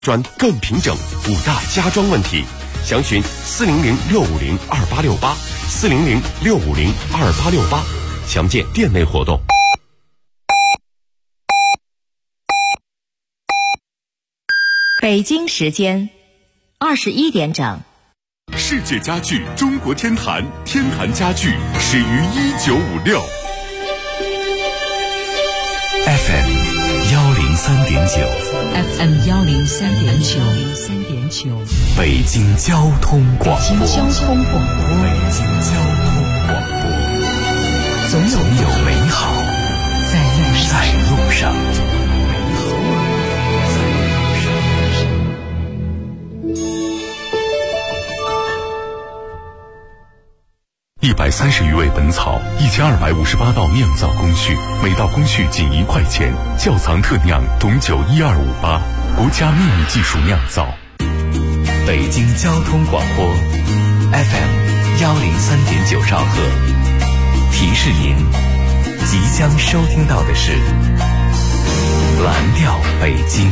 砖更平整，5大家装问题，详询400-650-2868，400-650-2868，详见店内活动。 北京时间21点整。 世界家具中国天坛，天坛家具始于1956。 FM 103.9，FM 103.9， 北京交通广播， 北京交通广播， 总有美好在路上。130余味本草，1258道酿造工序，每道工序仅1块钱。窖藏特酿董酒12588，国家秘密技术酿造。北京交通广播 FM 103.9兆赫，提示您即将收听到的是蓝调北京。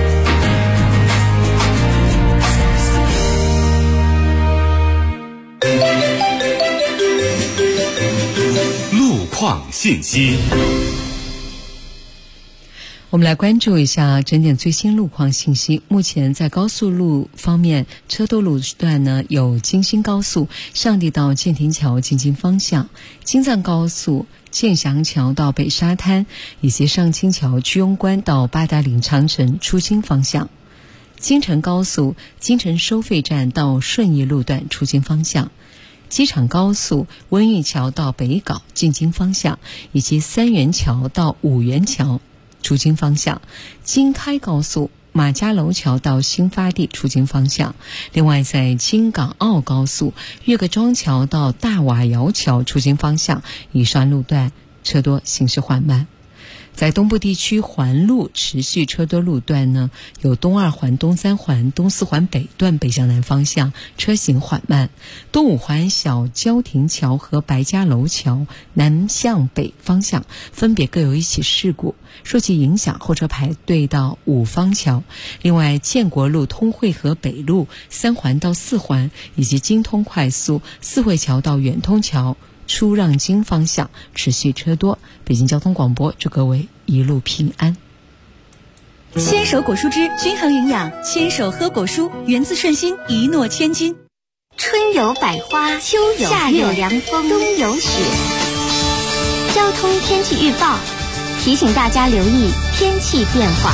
路况信息， 我们来关注一下整点最新路况信息。目前在高速路方面，车多路段呢有京新高速上地到建亭桥进京方向，京藏高速建祥桥到北沙滩，以及上清桥居庸关到八达岭长城出京方向，京承高速京承收费站到顺义路段出京方向，机场高速温榆桥到北碏进京方向，以及三元桥到五元桥出京方向，京开高速马家楼桥到新发地出京方向。另外在京港澳高速岳各庄桥到大瓦窑桥出京方向，以上路段车多，行驶缓慢。在东部地区环路持续车多路段呢，有东2环、东3环、东4环北段北向南方向车行缓慢，东5环小交亭桥和白家楼桥南向北方向分别各有1起事故，受其影响后车排队到五方桥。另外建国路通惠河北路3环到4环以及京通快速四惠桥到远通桥出让京方向持续车多。北京交通广播祝各位一路平安。 牵手果蔬汁均衡营养，牵手喝果蔬，源自顺心，一诺千金。 春有百花，秋有夏有凉风，冬有雪。交通天气预报提醒大家留意天气变化。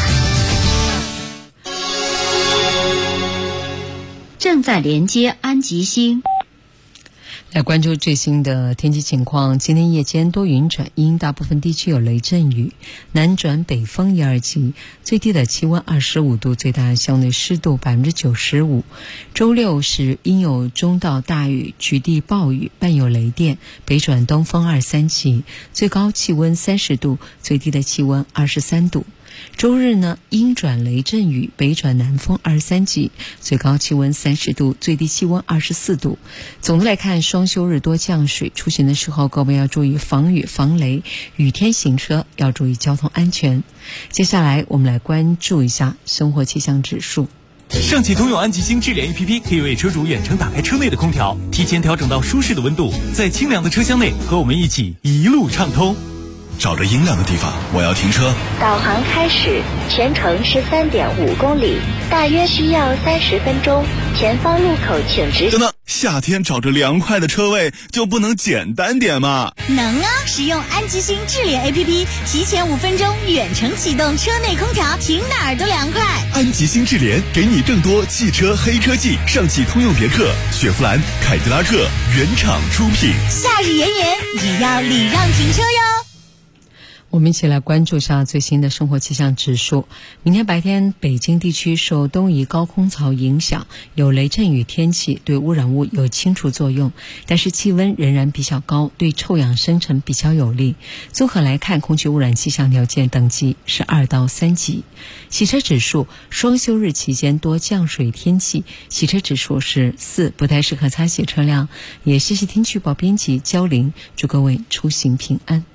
正在连接安吉星。 来关注最新的天气情况。今天夜间多云转阴，大部分地区有雷阵雨，南转北风1、2级，最低的气温25度，最大相对湿度95%。周六是阴有中到大雨，局地暴雨，伴有雷电，北转东风2、3级，最高气温30度，最低的气温23度。周日呢，阴转雷阵雨，北转南风2、3级，最高气温30度，最低气温24度。总的来看，双休日多降水，出行的时候各位要注意防雨防雷，雨天行车要注意交通安全。接下来我们来关注一下生活气象指数。 上汽通用安吉星智联 APP 可以为车主远程打开车内的空调，提前调整到舒适的温度，在清凉的车厢内和我们一起一路畅通。 找着阴凉的地方，我要停车。 导航开始，全程13.5公里，大约需要30分钟。前方路口请直行。 等等，夏天找着凉快的车位就不能简单点吗？ 能啊！使用安吉星智联 APP， 提前5分钟远程启动车内空调，停哪儿都凉快。 安吉星智联给你更多汽车黑科技，上汽通用别克、雪佛兰、凯迪拉克原厂出品。 夏日炎炎，也要礼让停车哟。 我们一起来关注一下最新的生活气象指数。明天白天北京地区受东移高空槽影响，有雷阵雨天气，对污染物有清除作用，但是气温仍然比较高，对臭氧生成比较有利。综合来看，空气污染气象条件等级是2到3级。洗车指数，双休日期间多降水天气，洗车指数是4，不太适合擦洗车辆。也谢谢天气预报编辑焦玲，祝各位出行平安。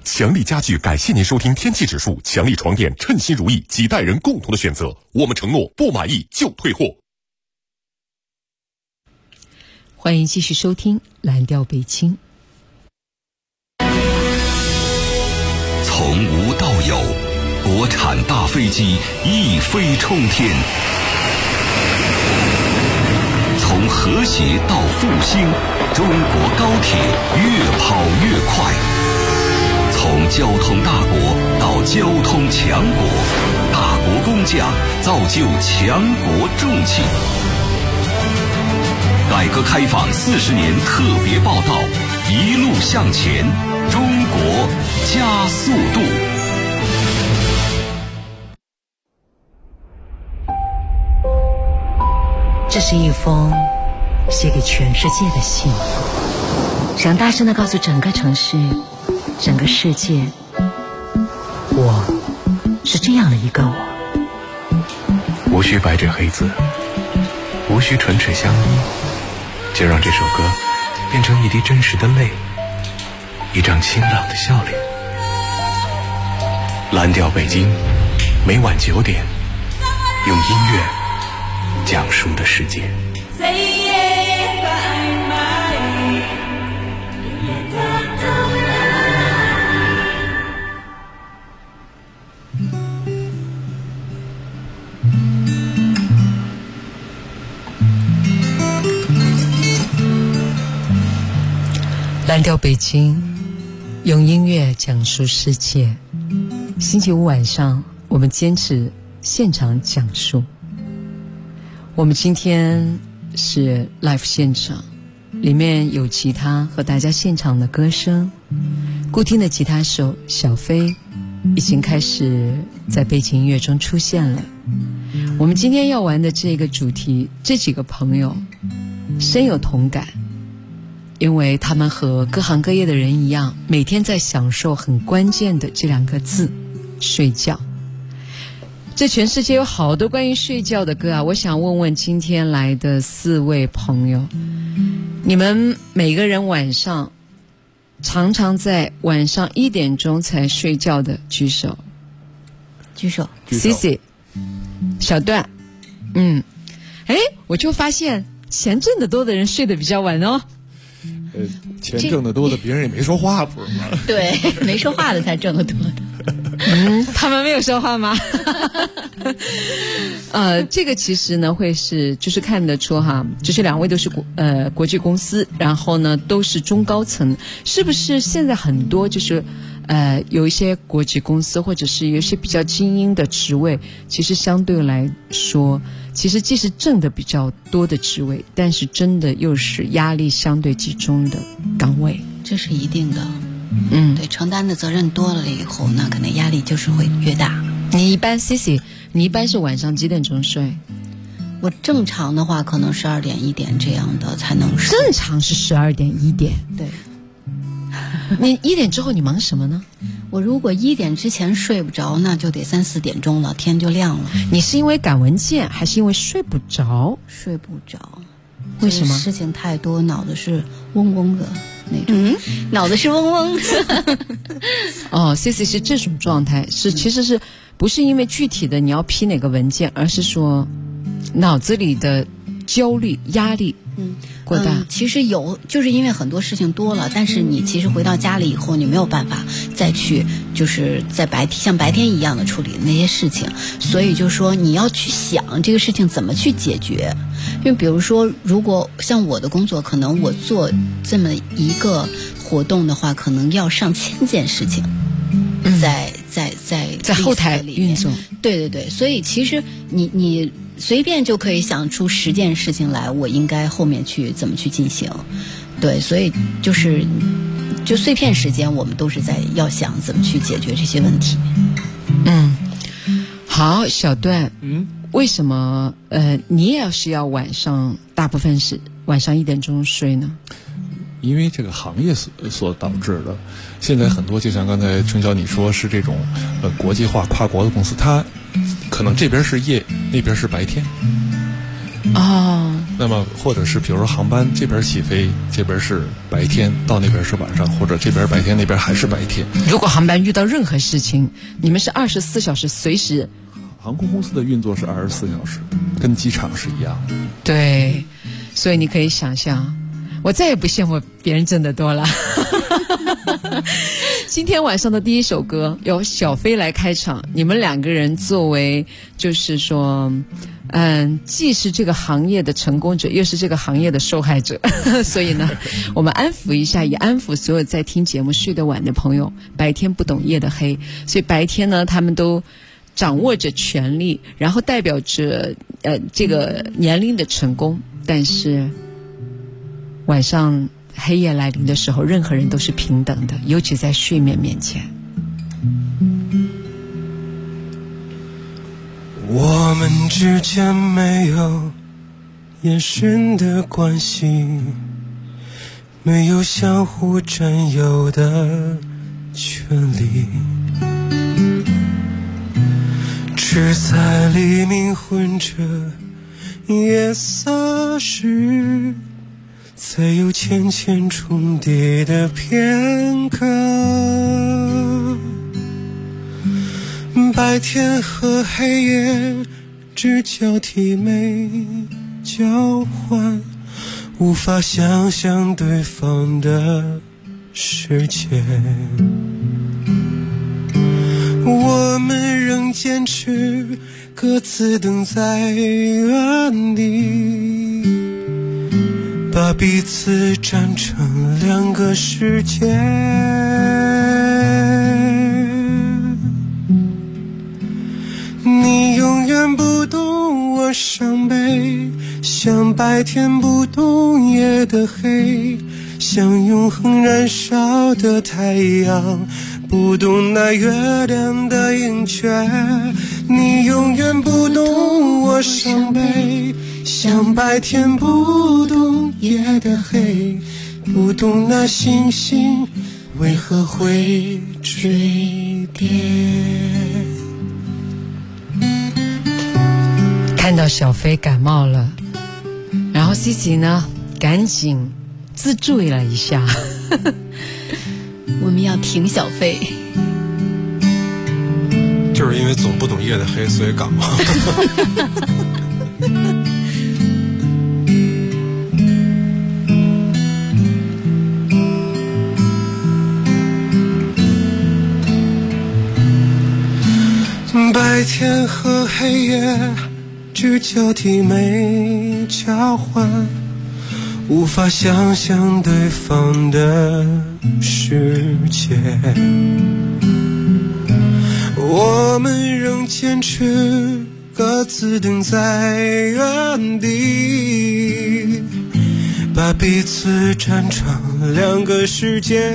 强力家具感谢您收听天气指数，强力床垫称心如意，几代人共同的选择。我们承诺不满意就退货。 欢迎继续收听蓝调北京。 从无到有，国产大飞机一飞冲天；从和谐到复兴，中国高铁越跑越快；从交通大国到交通强国，大国工匠造就强国重器。改革开放40年特别报道，一路向前，中国加速度。 这是一封写给全世界的信，想大声地告诉整个城市、整个世界，我是这样的一个我。 无需白纸黑字，无需唇齿相依，就让这首歌变成一滴真实的泪，一张清朗的笑脸。蓝调北京，每晚9点，用音乐讲述的世界。 蓝调北京，用音乐讲述世界。星期五晚上，我们坚持现场讲述。我们今天是 live 现场，里面有吉他和大家现场的歌声。固定的吉他手小飞已经开始在背景音乐中出现了。我们今天要玩的这个主题，这几个朋友深有同感，因为他们和各行各业的人一样，每天在享受很关键的这2个字：睡觉。这全世界有好多关于睡觉的歌啊！我想问问今天来的4位朋友，你们每个人晚上常常在晚上1点钟才睡觉的举手。 举手。 Cici， 小段，我就发现钱挣得多的人睡得比较晚哦。 钱挣得多的别人也没说话，不是吗？ 对，没说话的才挣得多的。 他们没有说话吗？这个其实呢就是看得出哈，就是2位都是国际公司，然后呢都是中高层，是不是现在很多就是有一些国际公司或者是有一些比较精英的职位，其实相对来说，其实既是挣的比较多的职位，但是真的又是压力相对集中的岗位， 这是一定的。对，承担的责任多了以后，那可能压力就是会越大。 你一般 Cici， 你一般是晚上几点钟睡？ 我正常的话可能12点1点这样的才能睡。 正常是12点1点。 对。 你1点之后你忙什么呢？ 我如果1点之前睡不着，那就得3、4点钟了，天就亮了。 你是因为赶文件，还是因为睡不着？ 睡不着。 为什么？ 事情太多，脑子是嗡嗡的那种。脑子是嗡嗡。 Cici 是这种状态，其实是不是因为具体的你要批哪个文件，而是说脑子里的焦虑、压力过大。 其实就是因为很多事情多了，但是你其实回到家里以后，你没有办法再去就是在像白天一样的处理那些事情，所以就说你要去想这个事情怎么去解决。因为比如说，如果像我的工作，可能我做这么一个活动的话，可能要上千件事情，在后台运作。 对，所以其实你随便就可以想出10件事情来，我应该后面去怎么去进行。对，所以就碎片时间，我们都是要想怎么去解决这些问题。 好，小段，为什么你也是要晚上大部分是晚上1点钟睡呢？ 因为这个行业所导致的。现在很多就像刚才春晓你说是这种国际化跨国的公司，它可能这边是夜，那边是白天。 那么或者是比如说航班这边起飞，这边是白天，到那边是晚上，或者这边白天那边还是白天。 如果航班遇到任何事情，你们是24小时随时。 航空公司的运作是24小时，跟机场是一样的。 对，所以你可以想象，我再也不羡慕别人挣得多了。今天晚上的第一首歌由小飞来开场，你们两个人作为就是说既是这个行业的成功者，又是这个行业的受害者，所以呢我们安抚一下，也安抚所有在听节目睡得晚的朋友。白天不懂夜的黑，所以白天呢他们都掌握着权力，然后代表着这个年龄的成功，但是晚上黑夜来临的时候，任何人都是平等的，尤其在睡眠面前。 我们之间没有眼神的关系，没有相互占有的权利，只在黎明混着夜色时，才有浅浅重叠的片刻。白天和黑夜只交替没交换，无法想象对方的世界。我们仍坚持各自等在原地，把彼此站成两个世界。你永远不懂我伤悲，像白天不懂夜的黑，像永恒燃烧的太阳，不懂那月亮的盈缺。你永远不懂我伤悲，像白天不懂夜的黑，不懂那星星为何会坠跌。 看到小飞感冒了，然后 Cici 呢赶紧自助了一下。 我们要挺小飞， 就是因为总不懂夜的黑，所以感冒。白天和黑夜只交替没交换，无法想象对方的世界。我们仍坚持各自等在原地，把彼此站成两个世界。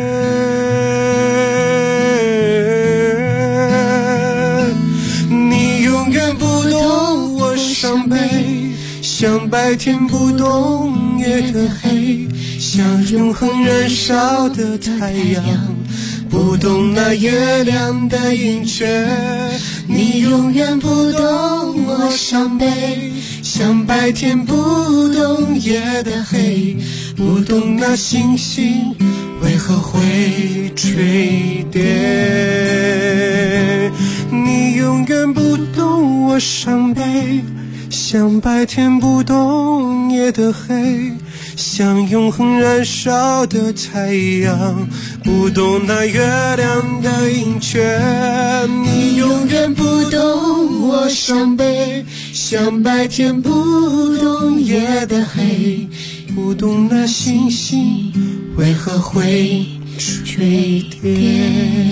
你永远不懂我伤悲，像白天不懂夜的黑，像永恒燃烧的太阳，不懂那月亮的盈缺。你永远不懂我伤悲，像白天不懂夜的黑，不懂那星星为何会坠跌。你永远不懂我伤悲，像白天不懂夜的黑，像永恒燃烧的太阳，不懂那月亮的盈缺。你永远不懂我伤悲，像白天不懂夜的黑，不懂那星星为何会坠跌。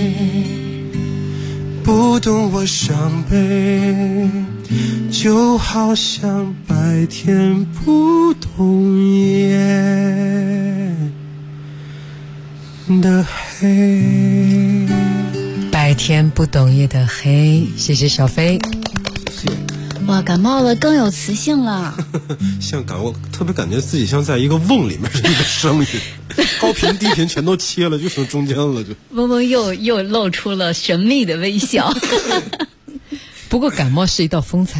不懂我伤悲，就好像白天不懂夜的黑。 白天不懂夜的黑，谢谢小飞。 谢谢。 哇，感冒了更有磁性了。 像我特别感觉自己像在一个瓮里面是一个声音，高频低频全都切了，就剩中间了。就嗡嗡又露出了神秘的微笑。 不过感冒是一道风采，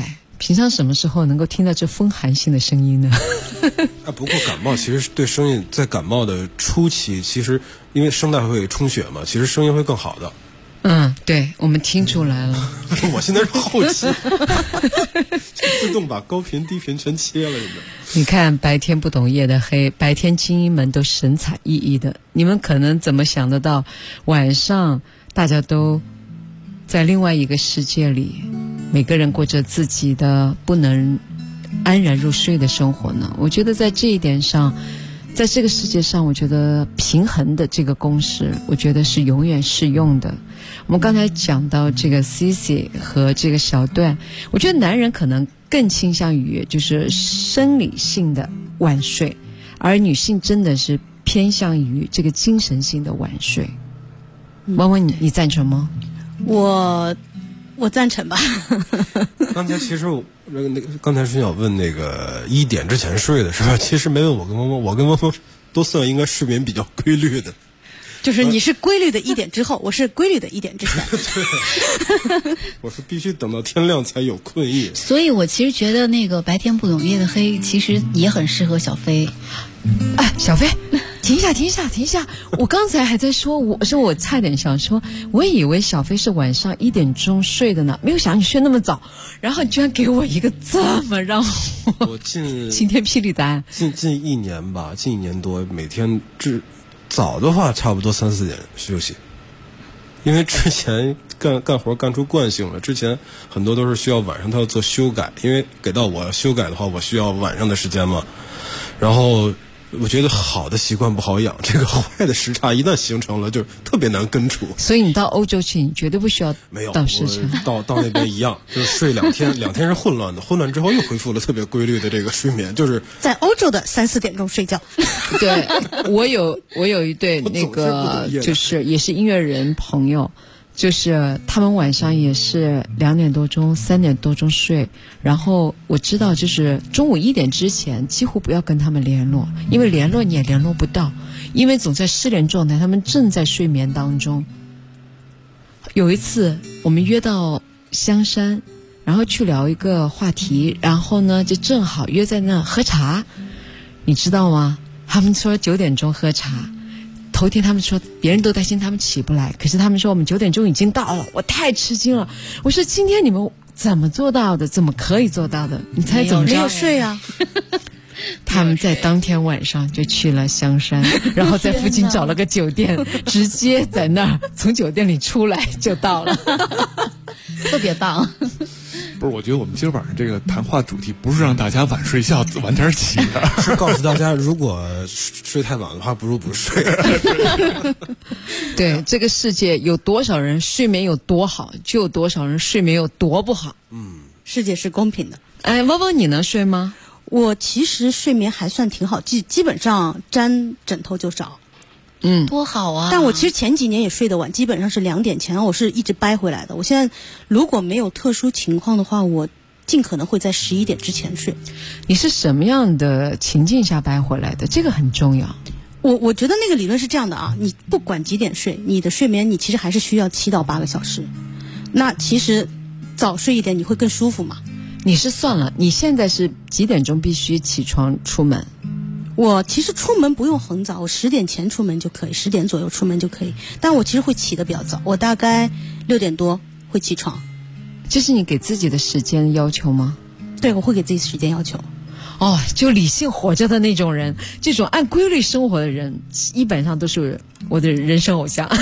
平常什么时候能够听到这风寒性的声音呢？ 不过感冒其实对声音，在感冒的初期，其实因为声带会充血嘛，其实声音会更好的。 对，我们听出来了。 我现在是后期，自动把高频低频全切了。 你看，白天不懂夜的黑，白天精英们都神采奕奕的，你们可能怎么想得到，晚上大家都在另外一个世界里，每个人过着自己的不能安然入睡的生活呢？我觉得在这一点上，在这个世界上，我觉得平衡的这个公式，我觉得是永远适用的。我们刚才讲到这个 Cici 和这个小段，我觉得男人可能更倾向于就是生理性的晚睡，而女性真的是偏向于这个精神性的晚睡。汪汪，你赞成吗？ 我赞成吧。 刚才其实刚才是想问那个1点之前睡的是吧？其实没问我跟汪汪，我跟汪汪都算应该睡眠比较规律的。 就是你是规律的1点之后，我是规律的1点之前。 对，我是必须等到天亮才有困意。 所以我其实觉得那个白天不懂夜的黑，其实也很适合小飞。 小飞，停一下！我刚才还在说，我差点想说，我以为小飞是晚上1点钟睡的呢，没有想你睡那么早，然后你居然给我一个这么让我晴天霹雳答案。 近1年吧，近1年多，每天早的话差不多3、4点休息，因为之前干活干出惯性了，之前很多都是需要晚上他要做修改，因为给到我修改的话，我需要晚上的时间嘛。然后我觉得好的习惯不好养，这个坏的时差一旦形成了，就特别难根除。 所以你到欧洲去，你绝对不需要倒时差。 到那边一样，就是睡2天，2天是混乱的，混乱之后又恢复了特别规律的这个睡眠，就是在欧洲的3、4点钟睡觉。 对，我有一对那个就是也是音乐人朋友。就是他们晚上也是2点多钟、3点多钟睡，然后我知道就是中午1点之前几乎不要跟他们联络，因为联络你也联络不到，因为总在失联状态，他们正在睡眠当中。有一次我们约到香山，然后去聊一个话题，然后呢就正好约在那喝茶，你知道吗？他们说9点钟喝茶。头天他们说别人都担心他们起不来，可是他们说我们9点钟已经到了，我太吃惊了。我说今天你们怎么做到的？怎么可以做到的？你猜怎么着？ 没有睡啊。 他们在当天晚上就去了香山，然后在附近找了个酒店，直接在那儿从酒店里出来就到了， 特别棒。 不是，我觉得我们今儿晚上这个谈话主题不是让大家晚睡觉晚点起的， 是告诉大家如果睡太晚的话，不如不睡。 对，这个世界有多少人睡眠有多好，就有多少人睡眠有多不好。 世界是公平的。 汪汪，你能睡吗？ 我其实睡眠还算挺好，基本上沾枕头就着。 多好啊！ 但我其实前几年也睡得晚，基本上是2点前，我是一直掰回来的。我现在如果没有特殊情况的话，我尽可能会在11点之前睡。 你是什么样的情境下掰回来的？这个很重要。 我觉得那个理论是这样的啊，你不管几点睡，你的睡眠你其实还是需要7到8个小时。那其实早睡一点你会更舒服嘛。 你是算了，你现在是几点钟必须起床出门？ 我其实出门不用很早，我10点前出门就可以，10点左右出门就可以。但我其实会起得比较早，我大概6点多会起床。 这是你给自己的时间要求吗？ 对，我会给自己时间要求。 就理性活着的那种人，这种按规律生活的人，基本上都是我的人生偶像。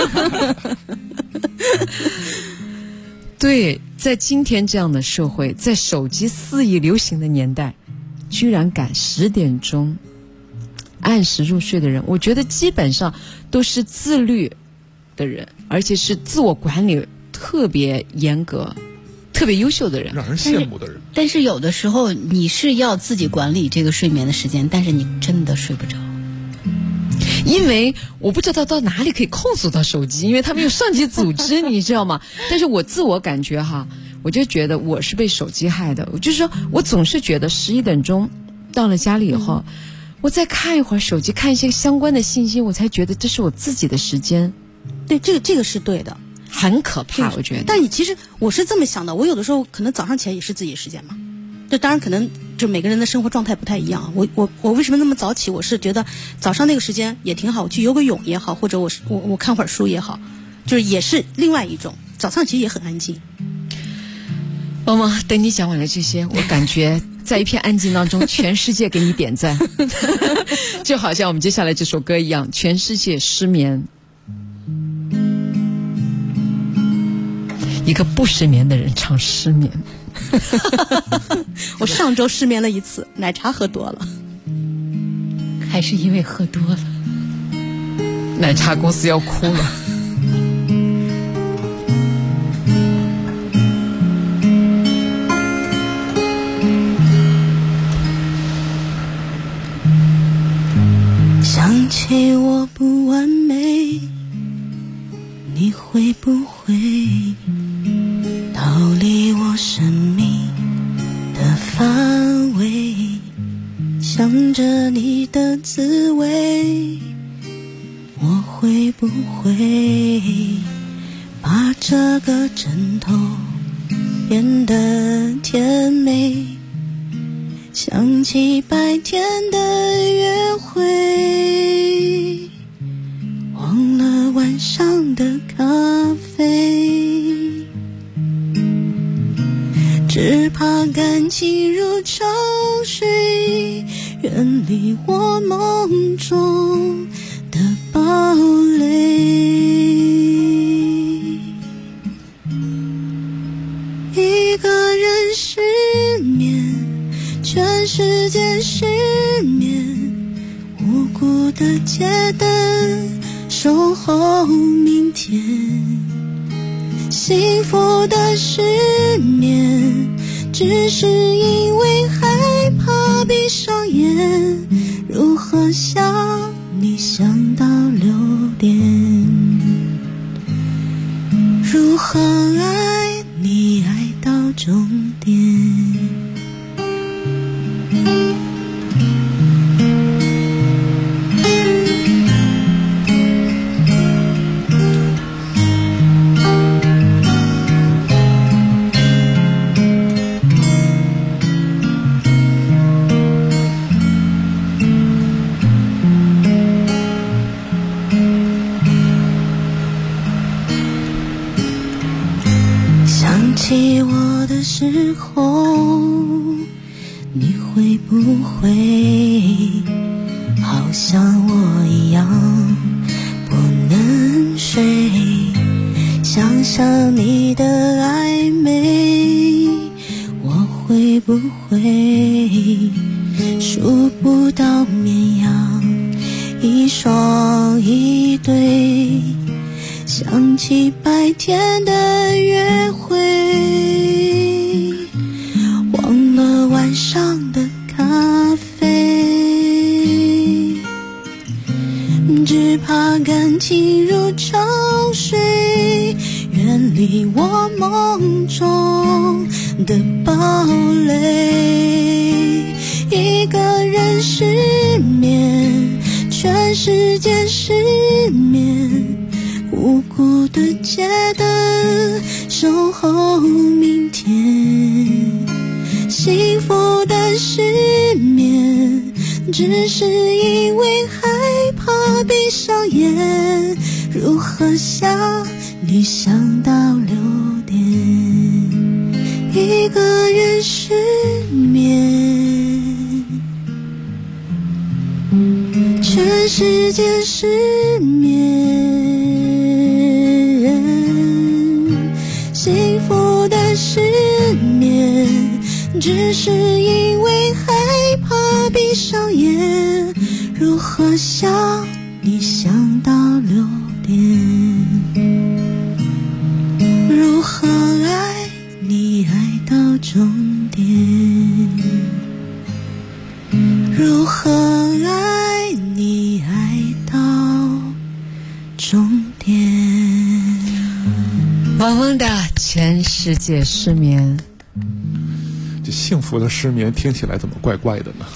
对，在今天这样的社会，在手机肆意流行的年代，居然赶10点钟按时入睡的人，我觉得基本上都是自律的人，而且是自我管理特别严格、特别优秀的人， 让人羡慕的人。 但是有的时候你是要自己管理这个睡眠的时间，但是你真的睡不着。 因为我不知道到哪里可以控诉到手机，因为他们有上级组织，你知道吗？但是我自我感觉我就觉得我是被手机害的。就是说我总是觉得11点钟到了家里以后，我再看一会儿手机，看一些相关的信息，我才觉得这是我自己的时间。 对，这个是对的。 很可怕，我觉得。 但你其实我是这么想的，我有的时候可能早上起来也是自己的时间嘛。这当然可能就每个人的生活状态不太一样。我为什么那么早起？我是觉得早上那个时间也挺好，我去游个泳也好，或者我看会儿书也好，就是也是另外一种。早上其实也很安静。 妈妈，等你讲完了这些，我感觉在一片安静当中，全世界给你点赞，就好像我们接下来这首歌一样，全世界失眠。一个不失眠的人唱失眠。 我上周失眠了一次，奶茶喝多了， 还是因为喝多了，奶茶公司要哭了。 想起我不完美，你会不会逃离我生命的范围？想着你的滋味，我会不会把这个枕头变得甜美？想起白天的约会，忘了晚上的咖啡，只怕感情如潮水，远离我梦中的堡垒。一个人失眠，全世界失眠，无辜的街灯守候明天。幸福的失眠，只是因为害怕闭上眼。如何想你想到6点？如何爱你爱到终点？想起我的时候，你会不会好像我一样不能睡？想想你的暧昧，我会不会数不到绵羊一双一对？想起白天的约会，忘了晚上的咖啡，只怕感情如潮水，远离我梦中的堡垒。一个人失眠，全世界失眠，无辜的街灯守候明天。幸福的失眠，只是因为害怕闭上眼。如何想你想到6点？一个人失眠，全世界失眠。幸福的失眠，只是因为害怕闭上眼。如何想你想到6点？如何爱你爱到终点？如何爱你爱到终点？ 汪汪的全世界失眠。 这幸福的失眠听起来怎么怪怪的呢？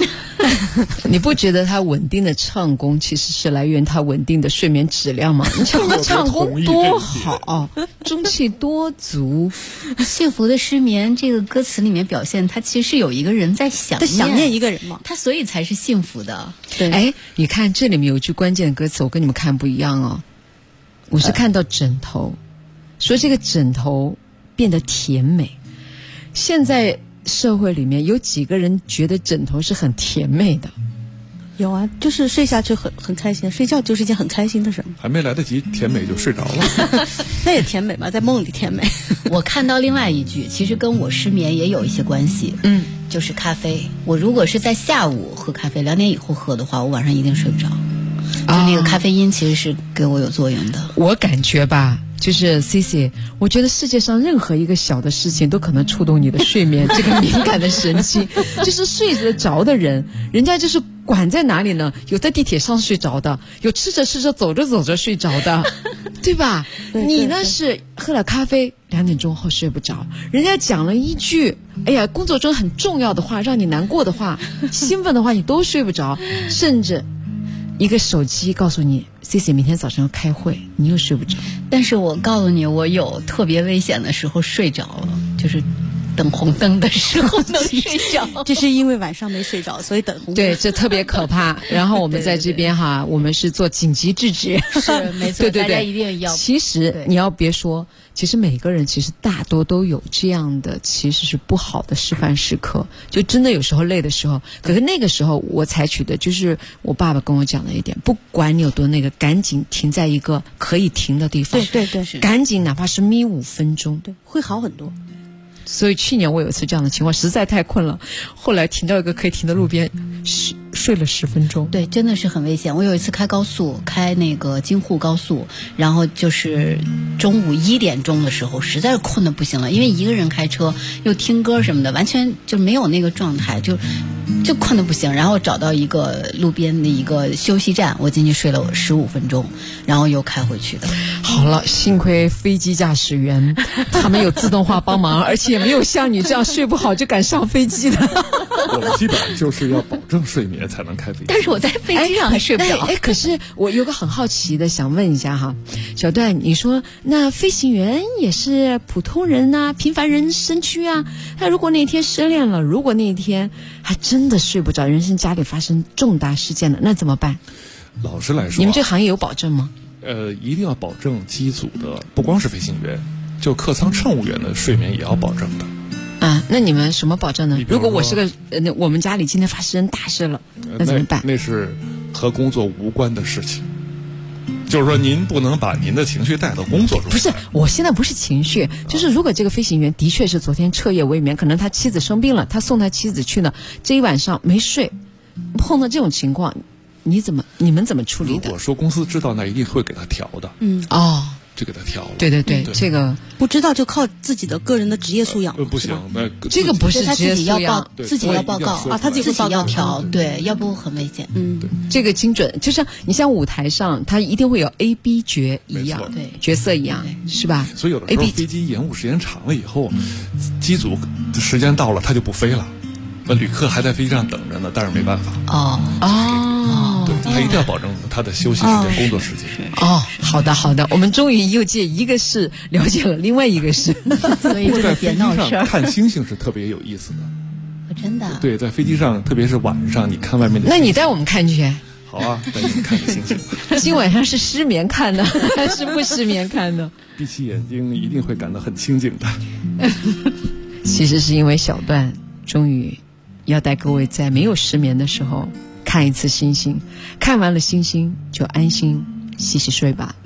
你不觉得他稳定的唱功其实是来源于他稳定的睡眠质量吗？你瞧他唱功多好，中气多足。 幸福的失眠这个歌词里面表现，他其实是有一个人在想念一个人嘛， 他所以才是幸福的。 对， 哎，你看这里面有一句关键的歌词，我跟你们看不一样哦。我是看到枕头，说这个枕头变得甜美。现在社会里面有几个人觉得枕头是很甜美的？ 有啊，就是睡下去很开心，睡觉就是一件很开心的事。 还没来得及甜美就睡着了， 那也甜美嘛，在梦里甜美。 我看到另外一句，其实跟我失眠也有一些关系，就是咖啡。我如果是在下午喝咖啡，2点以后喝的话，我晚上一定睡不着。就那个咖啡因其实是给我有作用的。 我感觉吧，就是 CC， 我觉得世界上任何一个小的事情都可能触动你的睡眠这个敏感的神经。就是睡得着的人，人家就是管在哪里呢？有在地铁上睡着的，有吃着吃着走着走着睡着的，对吧？你呢是喝了咖啡2点钟后睡不着，人家讲了一句哎呀工作中很重要的话，让你难过的话，兴奋的话，你都睡不着，甚至一个手机告诉你 CC 明天早上要开会，你又睡不着。 但是我告诉你，我有特别危险的时候睡着了，就是等红灯的时候能睡着。 这是因为晚上没睡着，所以等红灯。 对，这特别可怕。然后我们在这边哈，我们是做紧急制止。 是没错， 对， 大家一定要。 其实你要别说，其实每个人其实大多都有这样的，其实是不好的示范时刻。就真的有时候累的时候，可是那个时候我采取的就是我爸爸跟我讲的一点，不管你有多那个，赶紧停在一个可以停的地方。 对， 赶紧哪怕是眯5分钟， 对，会好很多。 所以去年我有一次这样的情况，实在太困了，后来停到一个可以停的路边，睡了10分钟。 对，真的是很危险。我有一次开高速，开那个京沪高速，然后就是中午1点钟的时候，实在是困得不行了，因为一个人开车又听歌什么的，完全就没有那个状态，就困得不行。然后找到一个路边的一个休息站，我进去睡了15分钟，然后又开回去的。 好了，幸亏飞机驾驶员他们有自动化帮忙，而且也没有像你这样睡不好就敢上飞机的。 我们基本上就是要保证睡眠才能开飞机。 但是我在飞机上还睡不着。 可是我有个很好奇的想问一下哈，小段，你说那飞行员也是普通人啊，平凡人身躯啊，他如果那天失恋了，如果那天还真的睡不着，人生家里发生重大事件了，那怎么办？ 老实来说， 你们这行业有保证吗？ 一定要保证机组的，不光是飞行员，就客舱乘务员的睡眠也要保证的。 啊，那你们什么保证呢？如果我是个我们家里今天发生大事了，那怎么办？ 那是和工作无关的事情。就是说，您不能把您的情绪带到工作中。 不是，我现在不是情绪，就是如果这个飞行员的确是昨天彻夜未眠，可能他妻子生病了，他送他妻子去呢，这一晚上没睡，碰到这种情况，你们怎么处理的？ 如果说公司知道，那一定会给他调的。就给他调了。 对，这个不知道就靠自己的个人的职业素养。 不行，那这个不是职业素养， 自己要报告啊，他自己要调，对，要不很危险。 对， 这个精准，就像你像舞台上，他一定会有 A、B 角一样， 对， 角色一样，是吧？ 所以有的时候飞机延误时间长了以后，机组时间到了，他就不飞了。那旅客还在飞机上等着呢，但是没办法。对，他一定要保证他的休息时间、工作时间。 好的，我们终于又借一个事了解了另外一个事， 所以在飞机上看星星是特别有意思的。 真的？ 对，在飞机上，特别是晚上，你看外面的。 那你带我们看去。 好啊，带你们看个星星。 今晚上是失眠看的，还是不失眠看的？ 闭起眼睛，一定会感到很清静的。 其实是因为小段终于要带各位在没有失眠的时候看一次星星，看完了星星就安心洗洗睡吧。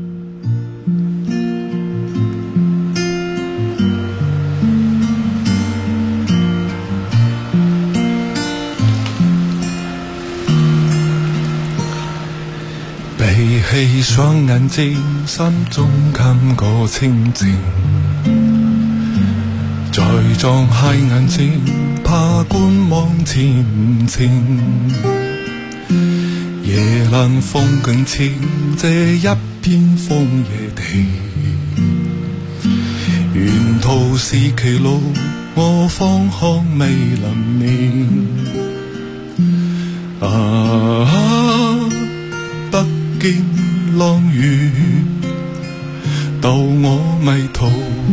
闭起双眼睛，心中感觉清静，再张开眼睛，怕观望前程。夜冷风景前，这一片枫叶地，沿途是歧路，我方向未能眠。 見浪雨，逗我迷途，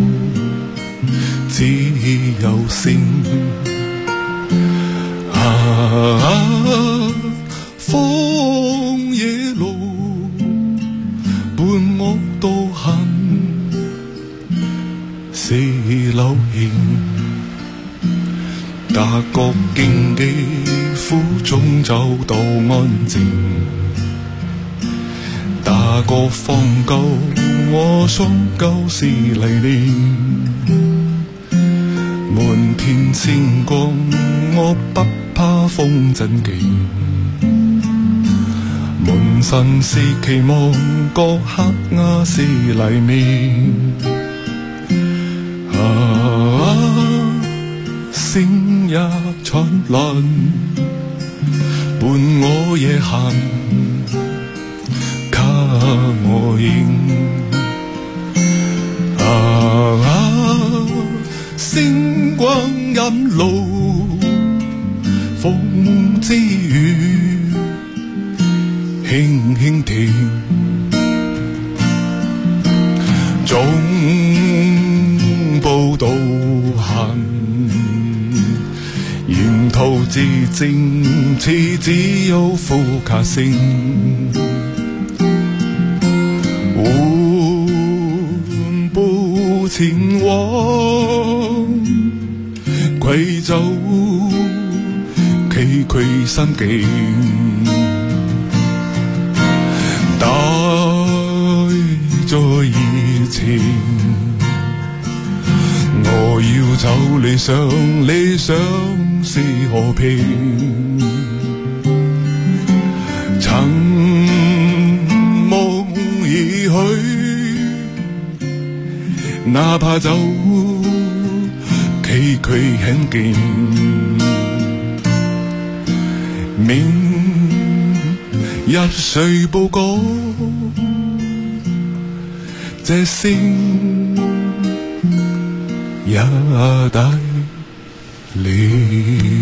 只有星。荒野路伴我到行，是流言。踏過荊棘苦中走到安靜，打過荒舊我雙舊是黎明，滿天星光我不怕風陣勁，滿身是期望個黑鴉是黎明。星也燦爛伴我夜行，給我影。星光引路，風之雨輕輕停，總步導行。沿途至靜，似只有呼吸聲。緩步前往，攜走崎嶇心境，帶着熱情。我要走理想，理想是和平。曾夢已許，哪怕走崎嶇很勁，明日誰報告這星也帶離。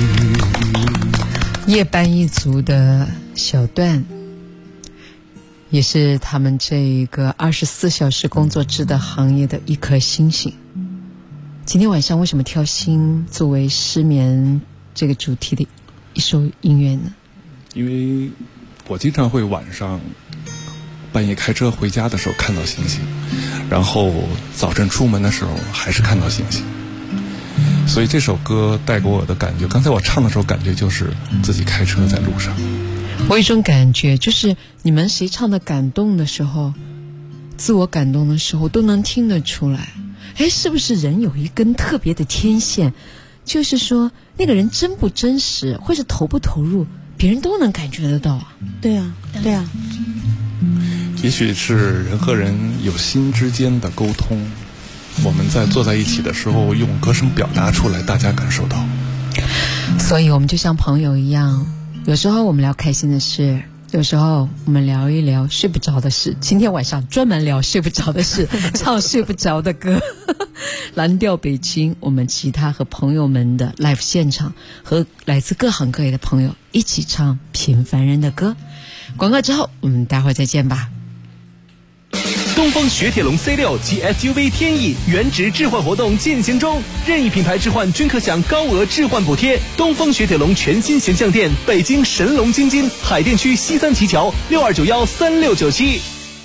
夜半一族的小段，也是他们这个24小时工作制的行业的一颗星星。今天晚上为什么挑星作为失眠这个主题的一首音乐呢？ 因为我经常会晚上半夜开车回家的时候看到星星，然后早晨出门的时候还是看到星星，所以这首歌带给我的感觉，刚才我唱的时候感觉就是自己开车在路上。 我有一种感觉，就是你们谁唱的感动的时候，自我感动的时候都能听得出来。哎，是不是人有一根特别的天线，就是说那个人真不真实或者投不投入，别人都能感觉得到啊。 对啊，对啊。 也许是人和人有心之间的沟通，我们在坐在一起的时候用歌声表达出来，大家感受到。 所以我们就像朋友一样，有时候我们聊开心的事，有时候我们聊一聊睡不着的事。今天晚上专门聊睡不着的事，唱睡不着的歌。蓝调北京，我们吉他和朋友们的 live 现场，和来自各行各业的朋友一起唱平凡人的歌。广告之后我们待会儿再见吧。 东风雪铁龙 C6 及 SUV 天翼原值置换活动进行中，任意品牌置换均可享高额置换补贴。东风雪铁龙全新形象店，北京神龙京津海淀区西三旗桥62913697。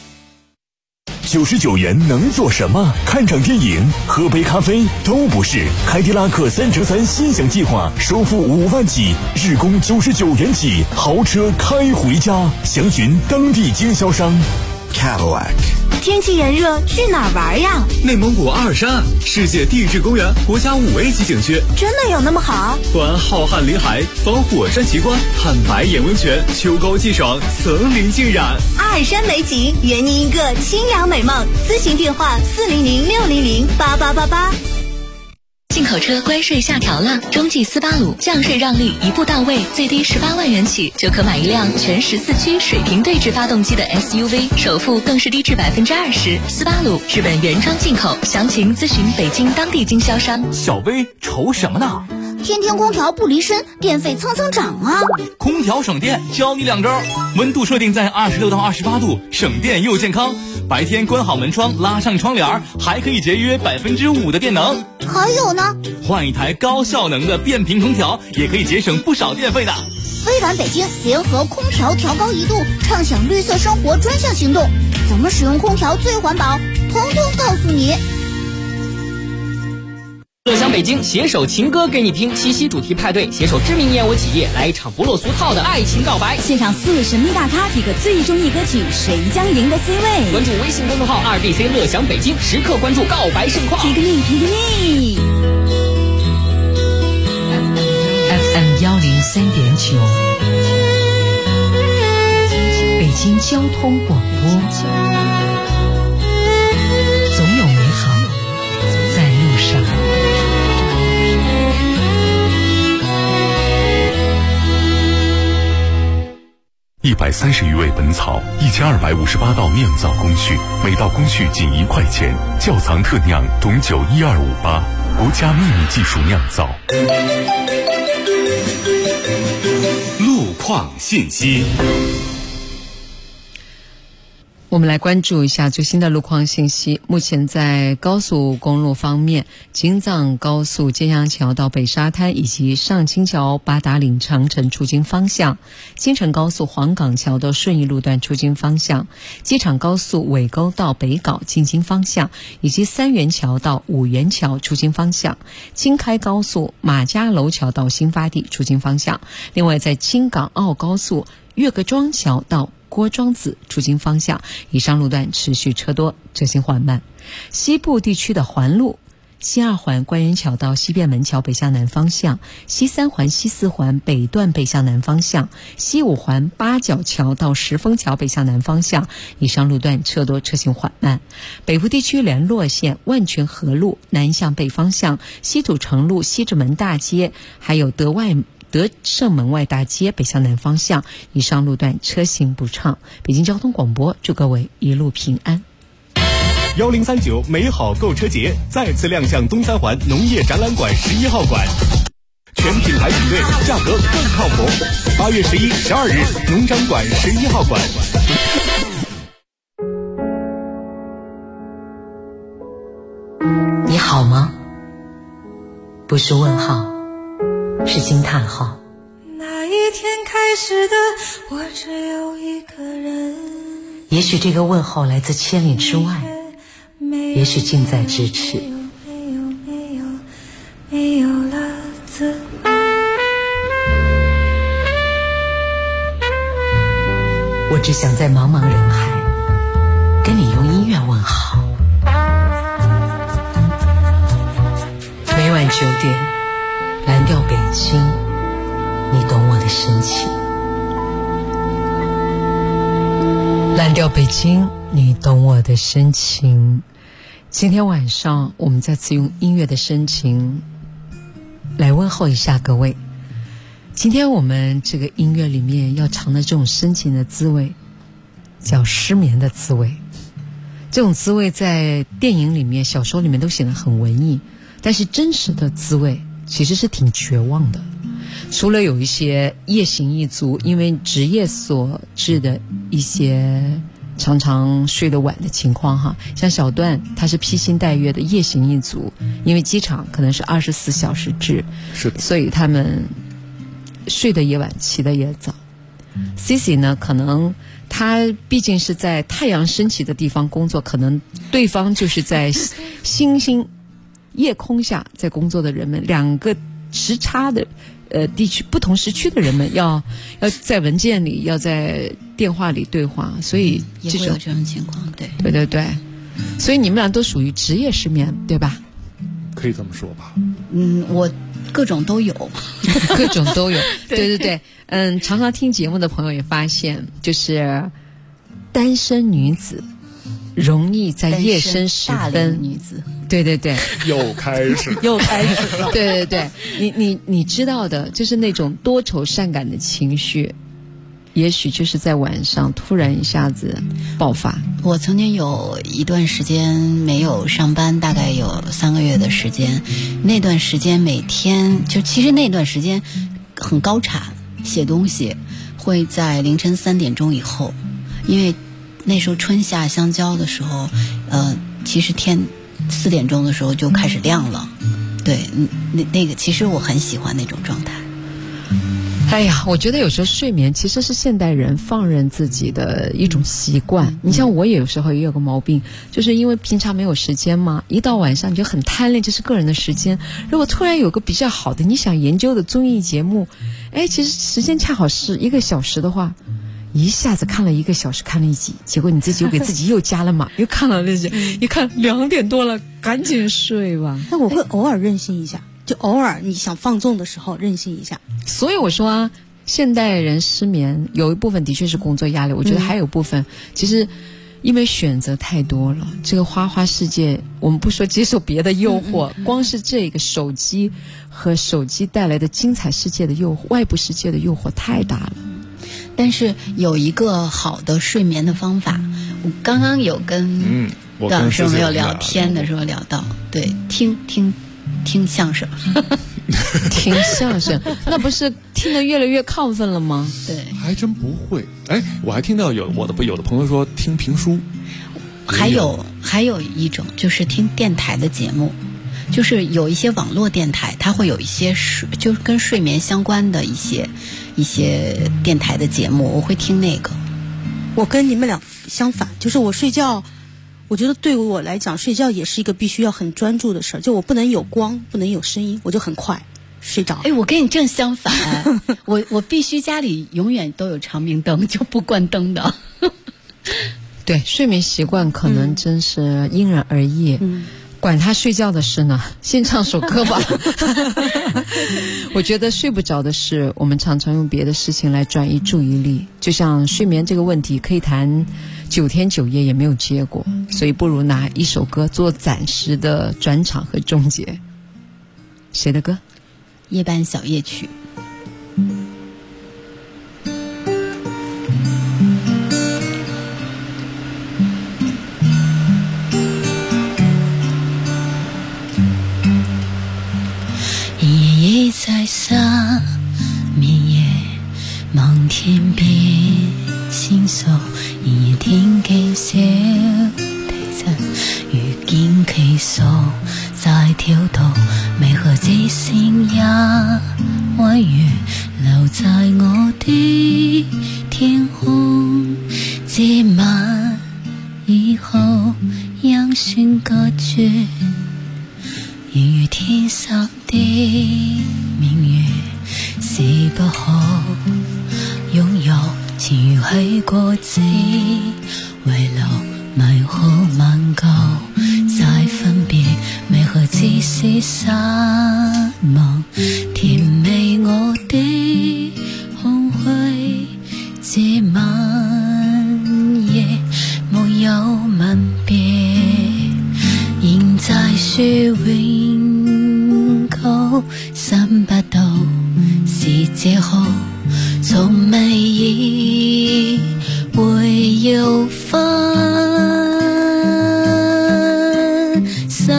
99元能做什么？看场电影、喝杯咖啡都不是。凯迪拉克3乘3心想计划，首付5万起，日供99元起，豪车开回家。详询当地经销商。 Cadillac。天气炎热，去哪儿玩呀？ 内蒙古阿尔山，世界地质公园国家5A 级景区。 真的有那么好？ 观浩瀚林海，访火山奇观，探白眼温泉，秋高气爽，层林尽染。 阿尔山美景，圆你一个清凉美梦。咨询电话400-600-8888。 进口车关税下调了，中际斯巴鲁降税让利一步到位，最低18万元起就可买一辆全14驱水平对置发动机的 SUV， 首付更是低至20%。斯巴鲁日本原装进口，详情咨询北京当地经销商。 小薇愁什么呢？ 天天空调不离身，电费蹭蹭涨啊！ 空调省电，教你2招：温度设定在26到28度，省电又健康。白天关好门窗，拉上窗帘，还可以节约5%的电能。 还有呢， 换一台高效能的变频空调，也可以节省不少电费的。 微软北京联合空调调高1度，畅享绿色生活专项行动，怎么使用空调最环保，统统告诉你。 乐享北京携手情歌给你听七夕主题派对，携手知名燕窝企业来一场不落俗套的爱情告白。 现场4神秘大咖提个最中意歌曲，谁将赢得 C 位？ 关注微信公众号2DC 乐享北京，时刻关注告白盛况。 提个你。 FM 103.9，北京交通广播，总有美好在路上。 130余味本草，1258道酿造工序，每道工序仅1块钱。窖藏特酿董酒12588，国家秘密技术酿造。 路况信息。 我们来关注一下最新的路况信息。目前在高速公路方面，京藏高速建阳桥到北沙滩以及上清桥八达岭长城出京方向，京承高速黄岗桥到顺义路段出京方向，机场高速尾沟到北碚进京方向，以及三元桥到五元桥出京方向，京开高速马家楼桥到新发地出京方向。另外在京港澳高速岳各庄桥到郭庄子出京方向，以上路段持续车多，车行缓慢。西部地区的环路，西2环官园桥到西便门桥北向南方向，西3环西4环北段北向南方向，西5环八角桥到石峰桥北向南方向，以上路段车多，车行缓慢。北部地区联络线万泉河路南向北方向，西土城路西直门大街还有德胜门外大街北向南方向，以上路段车行不畅。北京交通广播祝各位一路平安。 1039美好购车节再次亮相东三环农业展览馆11号馆，全品牌比对，价格更靠谱。8月11、12日，农展馆11号馆。 你好吗？不是问号，是惊叹号。 那一天开始的我只有一个人， 也许这个问候来自千里之外，也许近在咫尺。 没有了字。 我只想在茫茫人海跟你用音乐问好。每晚9点，蓝调北京，你懂我的深情。蓝调北京，你懂我的深情。今天晚上我们再次用音乐的深情来问候一下各位。今天我们这个音乐里面要尝的这种深情的滋味叫失眠的滋味。这种滋味在电影里面小说里面都显得很文艺，但是真实的滋味其实是挺绝望的。除了有一些夜行一族因为职业所致的一些常常睡得晚的情况哈，像小段他是披星戴月的夜行一族，因为机场可能是24小时制， 是的， 所以他们睡得也晚，起得也早。Cici 呢，可能他毕竟是在太阳升起的地方工作，可能对方就是在星星夜空下在工作的人们，两个时差的地区不同时区的人们要在文件里要在电话里对话，所以也会有这种情况。 对，所以你们俩都属于职业失眠对吧？ 可以这么说吧。 我各种都有各种都有对。常常听节目的朋友也发现，就是单身女子容易在夜深时分， 女子对又开始了对你知道的，就是那种多愁善感的情绪也许就是在晚上突然一下子爆发。 我曾经有一段时间没有上班，大概有3个月的时间，那段时间每天其实那段时间很高产，写东西会在凌晨3点钟以后，因为那时候春夏相交的时候，其实天4点钟的时候就开始亮了。对，那个其实我很喜欢那种状态。 哎呀，我觉得有时候睡眠其实是现代人放任自己的一种习惯。你像我有时候也有个毛病，就是因为平常没有时间嘛，一到晚上你就很贪恋，这是个人的时间。如果突然有个比较好的你想研究的综艺节目，其实时间恰好是1个小时的话，一下子看了1个小时，看了1集，结果你自己又给自己又加了码，又看了那些，一看2点多了，赶紧睡吧。 那我会偶尔任性一下，就偶尔你想放纵的时候任性一下。 所以我说啊，现代人失眠有一部分的确是工作压力，我觉得还有部分其实因为选择太多了。这个花花世界，我们不说接受别的诱惑，光是这个手机和手机带来的精彩世界的诱惑，外部世界的诱惑太大了。 但是有一个好的睡眠的方法，我刚刚有跟段老师没有聊天的时候聊到，对，听相声。 听相声，那不是听得越来越亢奋了吗？ 对， 还真不会。我还听到有的朋友说听评书， 还有一种就是听电台的节目，就是有一些网络电台，它会有一些就是跟睡眠相关的一些电台的节目，我会听那个。 我跟你们俩相反，就是我睡觉，我觉得对于我来讲，睡觉也是一个必须要很专注的事儿，就我不能有光，不能有声音，我就很快睡着。 我跟你正相反，我必须家里永远都有长明灯，就不关灯的。 对，睡眠习惯可能真是因人而异。管他睡觉的事呢，先唱首歌吧。我觉得睡不着的事，我们常常用别的事情来转移注意力。就像睡眠这个问题，可以谈9天9夜也没有结果，所以不如拿一首歌做暂时的转场和终结。谁的歌？ 夜半小夜曲。 在沙面夜望天边星宿，仍然天機小提振，如見其數在跳動，為何這聲也委員留在我的天空？這晚以後讓船隔絕，仍如天上的明月，是不可擁有，前如喺過子，遺留迷好萬舊，再分別，為何只是失望？甜美我的空虛，這晚夜沒有吻別，現在說永久，想不到是這好，從未以會要分手，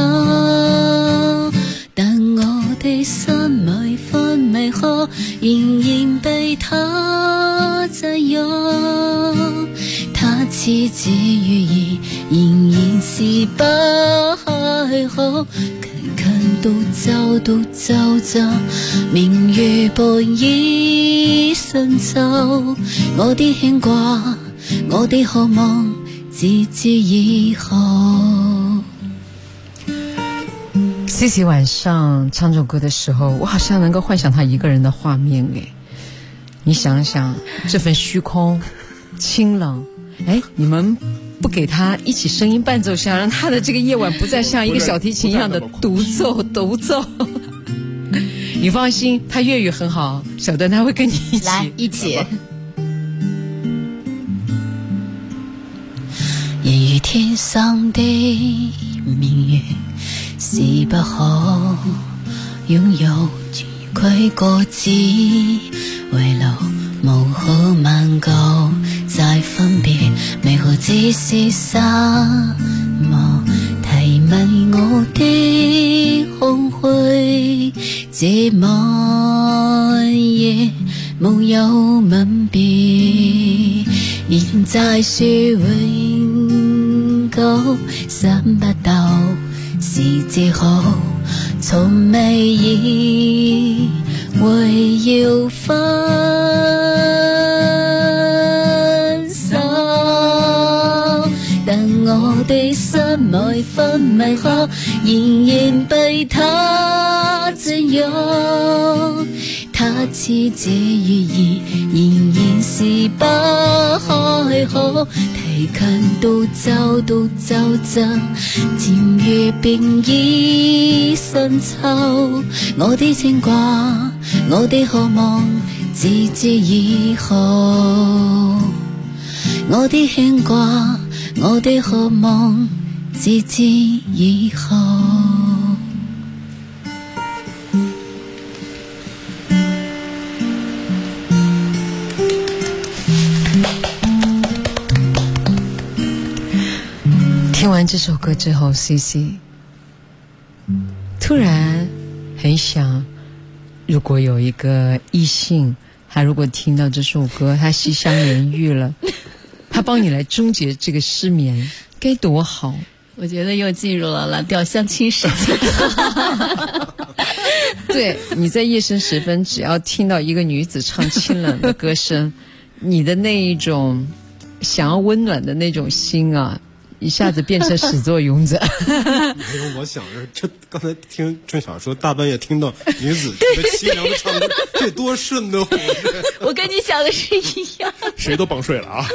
但我的心每分每刻仍然被他佔有，他似字如言，仍然是不開口，獨奏着明月半倚深秋，我的牽掛，我的渴望，自知以後。 Cici 晚上唱这首歌的时候，我好像能够幻想他一个人的画面。你想想这份虚空清冷，你们不给他一起声音伴奏下，让他的这个夜晚不再像一个小提琴一样的独奏。你放心，他粤语很好，小段他会跟你一起来一起。 仍如天上的明月，是不可擁有，全如佢個子，遺留無可萬舊再分別，為何只是沙漠提問我的空虛，這晚夜無有吻別，現在說永久想不到是藉口，從未以為要分手，但我的心內分明後，仍然被他佔有。他似這語言仍然是不開口，提近到走陣，漸越變已深秋。我的牽掛，我的渴望，自知以後。我的牽掛，我的渴望，自知以後。 听完这首歌之后 CC 突然很想，如果有一个异性他如果听到这首歌，他西厢联玉了，他帮你来终结这个失眠，该多好。 我觉得又进入了蓝调相亲时间。 对，你在夜深时分只要听到一个女子唱清冷的歌声，你的那一种想要温暖的那种心啊，一下子变成始作俑者。 没有，我想着这刚才听郑晓说大半夜听到女子特别凄凉的唱歌，这多瘆得慌。 我跟你想的是一样。 谁都甭睡了啊。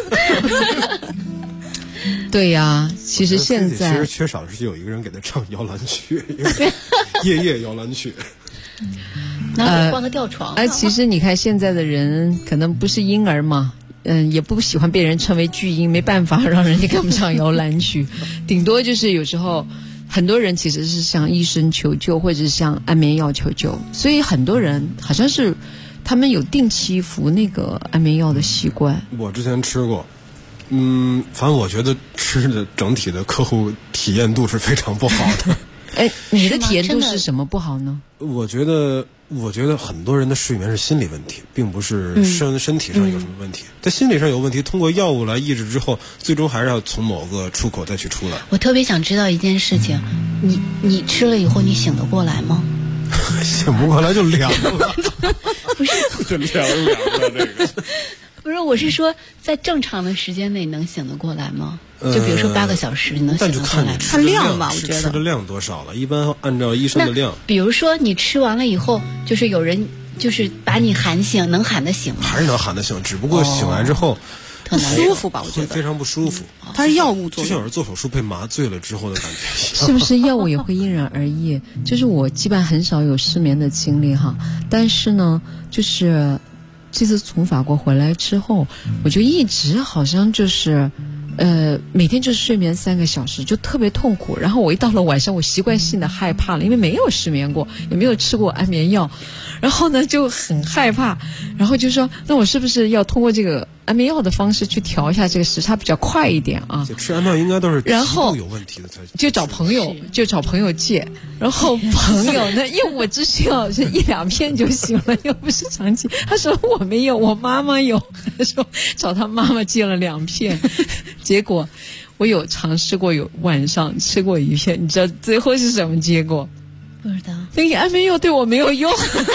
对呀，其实现在其实缺少的是有一个人给他唱摇篮曲，夜夜摇篮曲。 那换个吊床。 其实你看现在的人可能不是婴儿嘛，也不喜欢被人称为巨婴，没办法让人家给我们唱摇篮曲，顶多就是有时候很多人其实是向医生求救，或者是向安眠药求救，所以很多人好像是他们有定期服那个安眠药的习惯。 我之前吃过。反正我觉得吃的整体的客户体验度是非常不好的。 你的体验度是什么不好呢？ 我觉得很多人的睡眠是心理问题，并不是身体上有什么问题。在心理上有问题，通过药物来抑制之后，最终还是要从某个出口再去出来。 我特别想知道一件事情，你吃了以后你醒得过来吗？ 醒不过来就凉了。 不是， 这凉了这个。 不是，我是说，在正常的时间内能醒得过来吗？就比如说8个小时，你能醒得过来？ 看量吧，我觉得吃的量多少了，一般按照医生的量。 比如说你吃完了以后，就是有人就是把你喊醒，能喊得醒吗？ 还是能喊得醒，只不过醒来之后不舒服吧？我觉得非常不舒服。 它是药物作用， 就像有人做手术被麻醉了之后的感觉。 是不是药物也会因人而异？就是我基本很少有失眠的经历哈，但是呢，就是这次从法国回来之后，我就一直好像就是每天就是睡眠3个小时，就特别痛苦。然后我一到了晚上，我习惯性的害怕了，因为没有失眠过，也没有吃过安眠药，然后呢就很害怕，然后就说那我是不是要通过这个安眠药的方式去调一下这个时差比较快一点啊？ 吃安眠药应该都是然后有问题的才就找朋友借，然后朋友呢，因为我只需要是1-2片就行了，又不是长期。他说我没有，我妈妈有，他说找他妈妈借了2片，结果我有尝试过，有晚上吃过1片，你知道最后是什么结果？ 不知道。 那个安眠药对我没有用。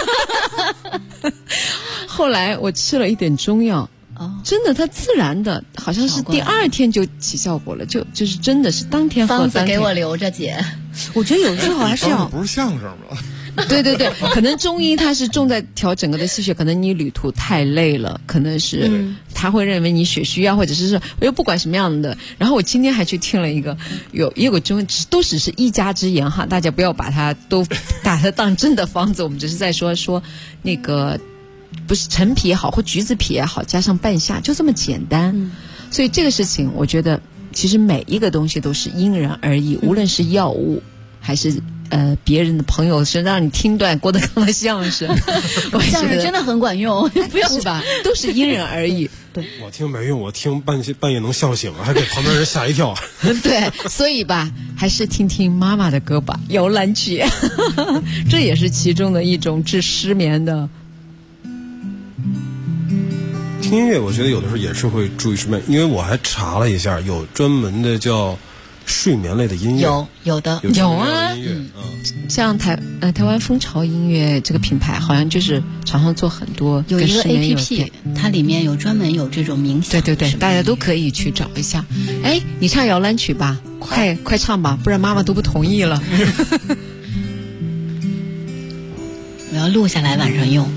后来我吃了一点中药。真的，它自然的，好像是第2天就起效果了，就是真的是当天喝。 方子给我留着，姐。 我觉得有时候还是要不是相声吗？ 对对对，可能中医它是重在调整个的气血，可能你旅途太累了，可能是他会认为你血虚啊，或者是我又不管什么样的。然后我今天还去听了一个有个中医，都只是一家之言哈，大家不要把它都把它当真的方子，我们只是在说那个。不是陈皮也好，或橘子皮也好，加上半夏，就这么简单。所以这个事情，我觉得其实每一个东西都是因人而异，无论是药物还是别人的朋友身上，让你听段郭德纲的相声， 相声真的很管用， 不要是吧？都是因人而异。 对， 我听没用，我听半夜能笑醒，还给旁边人吓一跳。 对，所以吧，还是听听妈妈的歌吧，摇篮曲，这也是其中的一种治失眠的。 听音乐，我觉得有的时候也是会注意失眠，因为我还查了一下，有专门的叫睡眠类的音乐， 有的有啊，像台湾蜂巢音乐这个品牌，好像就是常常做很多有一个 APP， 它里面有专门有这种冥想， 对，大家都可以去找一下。哎，你唱摇篮曲吧，快唱吧，不然妈妈都不同意了。 我要录下来晚上用。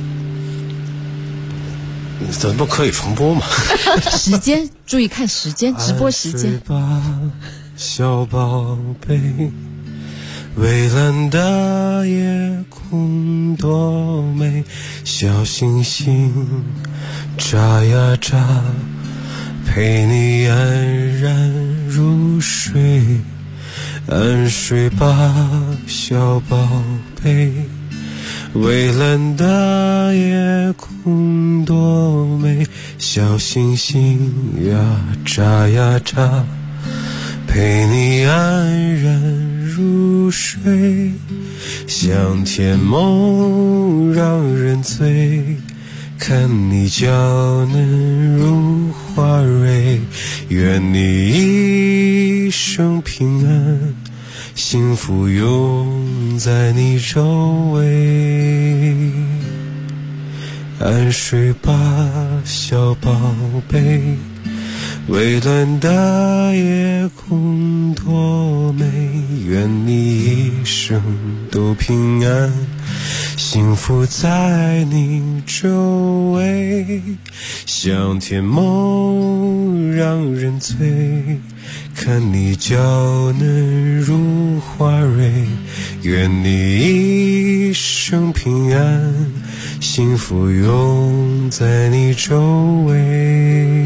怎么可以重播嘛？ 时间，注意看时间，直播时间。 小宝贝，蔚蓝的夜空多美，小星星眨呀眨，陪你安然入睡。安睡吧，小宝贝，蔚蓝的夜空多美，小星星呀眨呀眨，陪你安然入睡。像甜梦让人醉，看你娇嫩如花蕊，愿你一生平安，幸福永在你周围。安睡吧，小宝贝，蔚蓝的夜空多美，愿你一生都平安，幸福在你周围。像甜梦让人醉，看你娇嫩如花蕊，愿你一生平安，幸福永在你周围。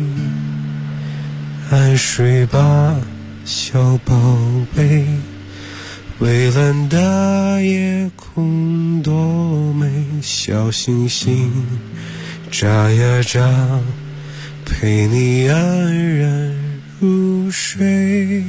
安睡吧，小宝贝，蔚蓝的夜空多美，小星星眨呀眨，陪你安然入睡。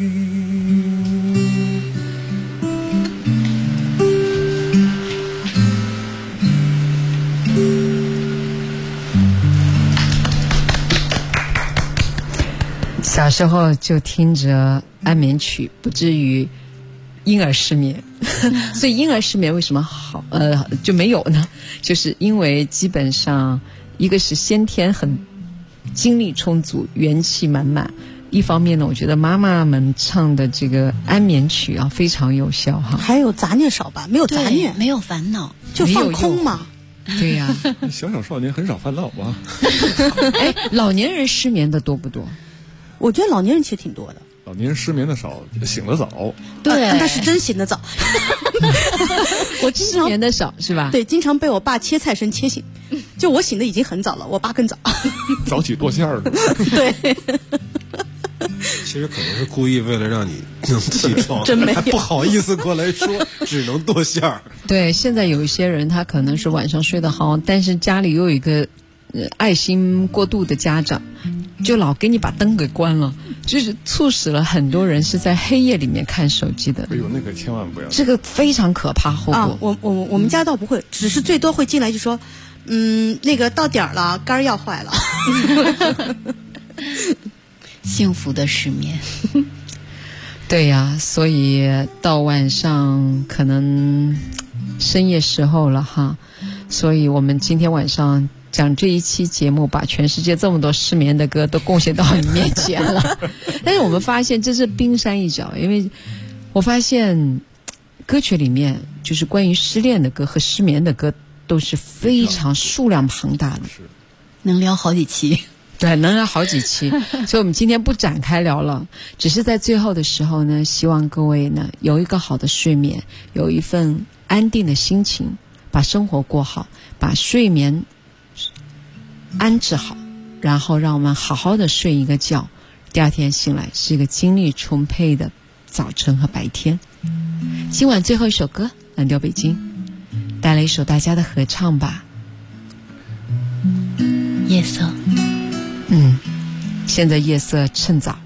小时候就听着安眠曲，不至于婴儿失眠。所以婴儿失眠为什么好就没有呢？就是因为基本上一个是先天很精力充足，元气满满，一方面呢，我觉得妈妈们唱的这个安眠曲啊非常有效哈。 还有杂念少吧？没有杂念， 没有烦恼， 就放空嘛。 对呀， 小少年很少烦恼吧？ 哎，老年人失眠的多不多？ 我觉得老年人其实挺多的。 老年人失眠的少，醒得早。 对，那是真醒得早。 我失眠的少是吧？ 对，经常被我爸切菜声切醒。就我醒的已经很早了，我爸更早。 早起剁馅儿的。 对。 其实可能是故意为了让你能起床， 真没有， 还不好意思过来说，只能剁馅儿。 对，现在有一些人他可能是晚上睡得好，但是家里又有一个爱心过度的家长，就老给你把灯给关了，就是促使了很多人是在黑夜里面看手机的。 哎呦，那个千万不要！ 这个非常可怕，后果。 我们家倒不会，只是最多会进来就说，那个到点儿了，杆儿要坏了。 幸福的失眠。 对呀，所以到晚上可能深夜时候了哈，所以我们今天晚上讲这一期节目，把全世界这么多失眠的歌都贡献到你面前了。但是我们发现这是冰山一角，因为我发现歌曲里面就是关于失恋的歌和失眠的歌都是非常数量庞大的， 能聊好几期。 对，能聊好几期，所以我们今天不展开聊了，只是在最后的时候呢，希望各位呢有一个好的睡眠，有一份安定的心情，把生活过好，把睡眠安置好，然后让我们好好的睡一个觉，第二天醒来是一个精力充沛的早晨和白天。 今晚最后一首歌，蓝调北京带来一首大家的合唱吧。 夜色。 现在夜色趁早。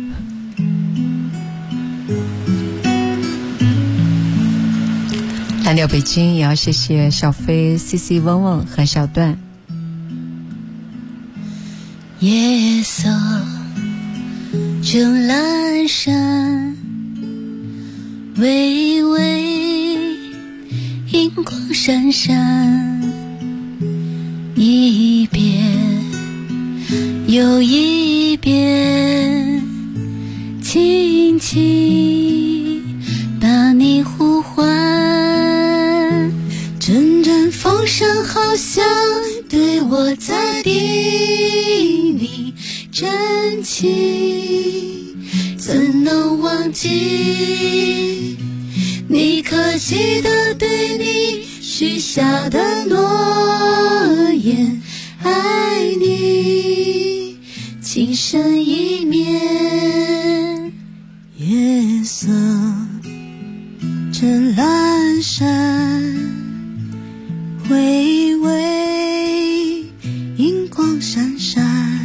蓝调北京也要谢谢小飞、CC、嗡嗡和小段。 夜色正阑珊，微微银光闪闪，一遍又一遍，轻轻把你呼唤，阵阵风声好像对我在叮咛，真情怎能忘记？你可记得对你许下的诺言？爱你情深意绵。夜色正阑珊，微微银光闪闪，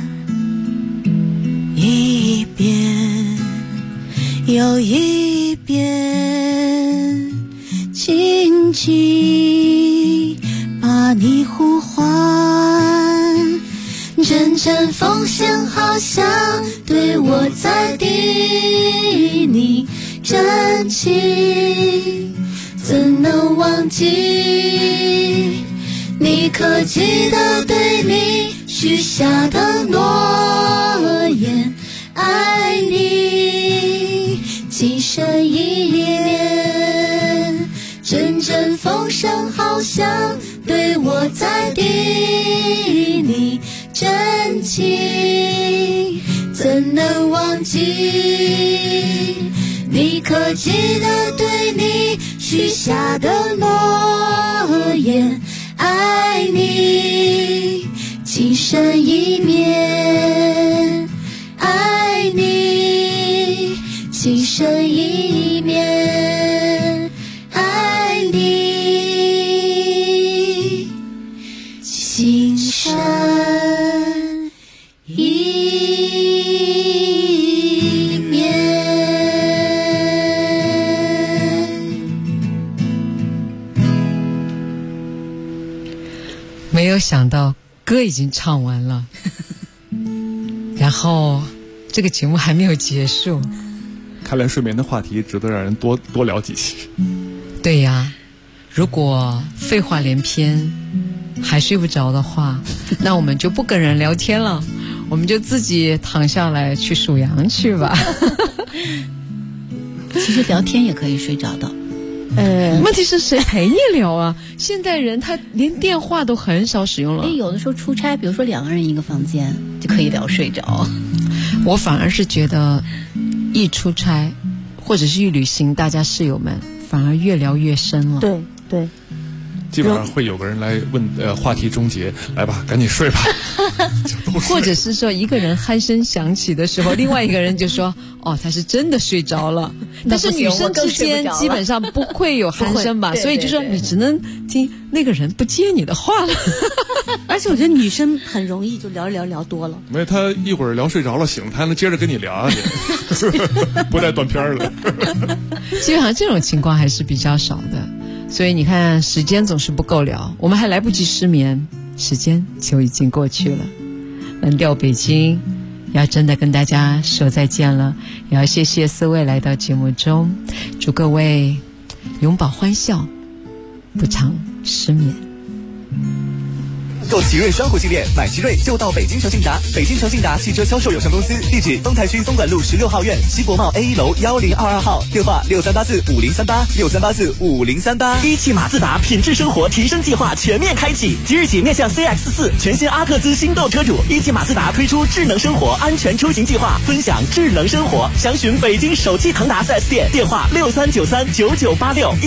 一遍又一遍，轻轻把你呼唤，阵阵风声好像对我在叮咛，真情怎能忘记？你可记得对你许下的诺言？爱你情深意绵，阵阵风声好像对我在叮咛，真情怎能忘记？你可记得对你许下的诺言？爱你情深意绵，爱你情深意绵，爱你情深意绵。 没有想到歌已经唱完了然后这个节目还没有结束。 看来睡眠的话题值得让人多聊几期。 对呀，如果废话连篇还睡不着的话，那我们就不跟人聊天了，我们就自己躺下来去数羊去吧。 其实聊天也可以睡着的。 问题是谁陪你聊啊？现代人他连电话都很少使用了。 有的时候出差，比如说2个人一个房间就可以聊睡着。 我反而是觉得一出差或者是一旅行，大家室友们反而越聊越深了。 对对， 基本上会有个人来问话题终结，来吧赶紧睡吧或者是说一个人鼾声响起的时候，另外一个人就说哦他是真的睡着了。但是女生之间基本上不会有鼾声吧，所以就说你只能听那个人不接你的话了而且我觉得女生很容易就聊多了。 没有，他一会儿聊睡着了醒了，他还能接着跟你聊不带断片了基本上这种情况还是比较少的，所以你看时间总是不够聊，我们还来不及失眠，时间就已经过去了。蓝调北京要真的跟大家说再见了，也要谢谢4位来到节目中，祝各位永葆欢笑，不常失眠。 购奇瑞双虎系列，买奇瑞就到北京诚信达。北京诚信达汽车销售有限公司，地址丰台区松管路16号院西国贸 A1 楼1022号，电话63845038，63845038。 一汽马自达品质生活提升计划全面开启，即日起面向 CX-4 全新阿克兹心动车主，一汽马自达推出智能生活安全出行计划，分享智能生活。详询北京首汽腾达 4S 店，电话63939986。